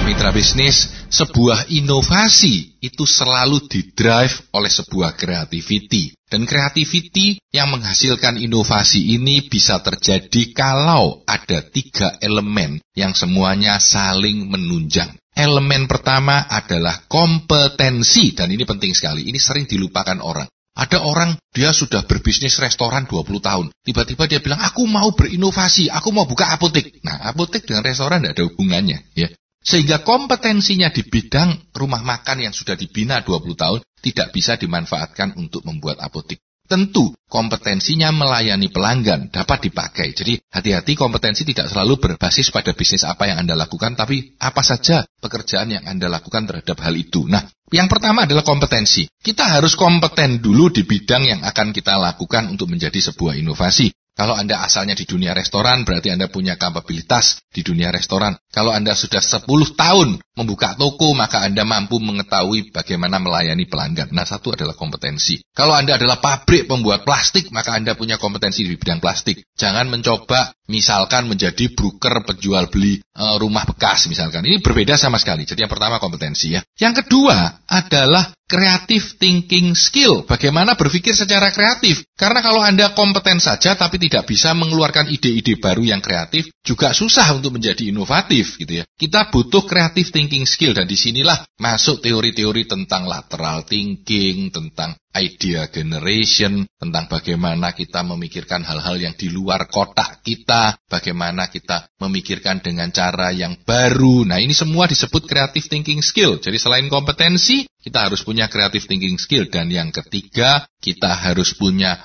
Mitra bisnis, sebuah inovasi itu selalu didrive oleh sebuah creativity. Dan creativity yang menghasilkan inovasi ini bisa terjadi kalau ada 3 elemen yang semuanya saling menunjang. Elemen pertama adalah kompetensi, dan ini penting sekali, ini sering dilupakan orang. Ada orang, dia sudah berbisnis restoran 20 tahun. Tiba-tiba dia bilang, aku mau berinovasi, aku mau buka apotek. Nah, apotek dengan restoran tidak ada hubungannya, ya. Sehingga kompetensinya di bidang rumah makan yang sudah dibina 20 tahun tidak bisa dimanfaatkan untuk membuat apotek. Tentu, kompetensinya melayani pelanggan dapat dipakai. Jadi, hati-hati, kompetensi tidak selalu berbasis pada bisnis apa yang Anda lakukan, tapi apa saja pekerjaan yang Anda lakukan terhadap hal itu. Nah, yang pertama adalah kompetensi. Kita harus kompeten dulu di bidang yang akan kita lakukan untuk menjadi sebuah inovasi. Kalau Anda asalnya di dunia restoran, berarti Anda punya kapabilitas di dunia restoran. Kalau Anda sudah 10 tahun membuka toko, maka Anda mampu mengetahui bagaimana melayani pelanggan. Nah, satu adalah kompetensi. Kalau Anda adalah pabrik pembuat plastik, maka Anda punya kompetensi di bidang plastik. Jangan mencoba, misalkan menjadi broker penjual beli rumah bekas, misalkan. Ini berbeda sama sekali. Jadi yang pertama kompetensi, ya. Yang kedua adalah creative thinking skill. Bagaimana berpikir secara kreatif. Karena kalau Anda kompeten saja tapi tidak bisa mengeluarkan ide-ide baru yang kreatif, juga susah untuk menjadi inovatif, gitu ya. Kita butuh creative thinking skill, dan disinilah masuk teori-teori tentang lateral thinking, tentang idea generation, tentang bagaimana kita memikirkan hal-hal yang di luar kotak kita, bagaimana kita memikirkan dengan cara yang baru. Nah, ini semua disebut creative thinking skill. Jadi selain kompetensi, kita harus punya creative thinking skill. Dan yang ketiga, kita harus punya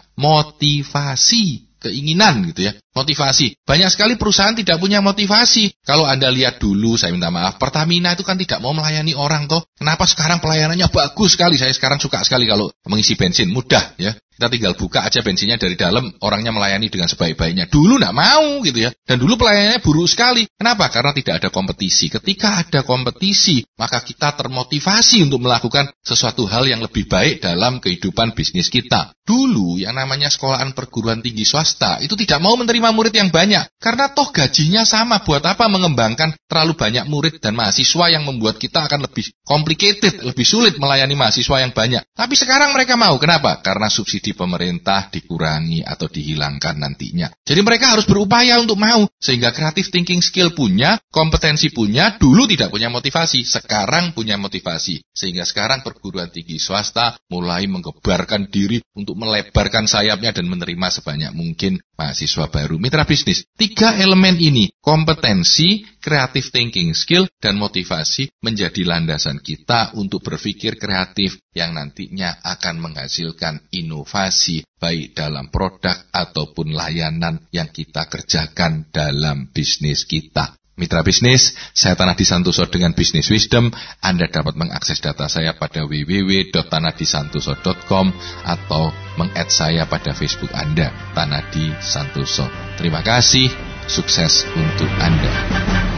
motivasi, keinginan, gitu ya. Motivasi. Banyak sekali perusahaan tidak punya motivasi. Kalau Anda lihat dulu, saya minta maaf, Pertamina itu kan tidak mau melayani orang toh. Kenapa sekarang pelayanannya bagus sekali? Saya sekarang suka sekali kalau mengisi bensin, mudah, ya. Kita tinggal buka aja bensinnya dari dalam, orangnya melayani dengan sebaik-baiknya. Dulu nggak mau, gitu ya. Dan dulu pelayanannya buruk sekali. Kenapa? Karena tidak ada kompetisi. Ketika ada kompetisi, maka kita termotivasi untuk melakukan sesuatu hal yang lebih baik dalam kehidupan bisnis kita. Dulu yang namanya sekolahan perguruan tinggi swasta itu tidak mau menerima murid yang banyak. Karena toh gajinya sama, buat apa mengembangkan terlalu banyak murid dan mahasiswa yang membuat kita akan lebih complicated, lebih sulit melayani mahasiswa yang banyak. Tapi sekarang mereka mau. Kenapa? Karena subsidi pemerintah dikurangi atau dihilangkan nantinya. Jadi mereka harus berupaya untuk mau. Sehingga creative thinking skill punya, kompetensi punya, dulu tidak punya motivasi, sekarang punya motivasi. Sehingga sekarang perguruan tinggi swasta mulai menggebarkan diri untuk melebarkan sayapnya dan menerima sebanyak mungkin mahasiswa baru. Mitra bisnis, 3 elemen ini, kompetensi, creative thinking skill, dan motivasi menjadi landasan kita untuk berpikir kreatif yang nantinya akan menghasilkan inovasi baik dalam produk ataupun layanan yang kita kerjakan dalam bisnis kita. Mitra bisnis, saya Tanadi Santoso dengan Business Wisdom. Anda dapat mengakses data saya pada www.tanadisantoso.com atau meng-add saya pada Facebook Anda, Tanadi Santoso. Terima kasih, sukses untuk Anda.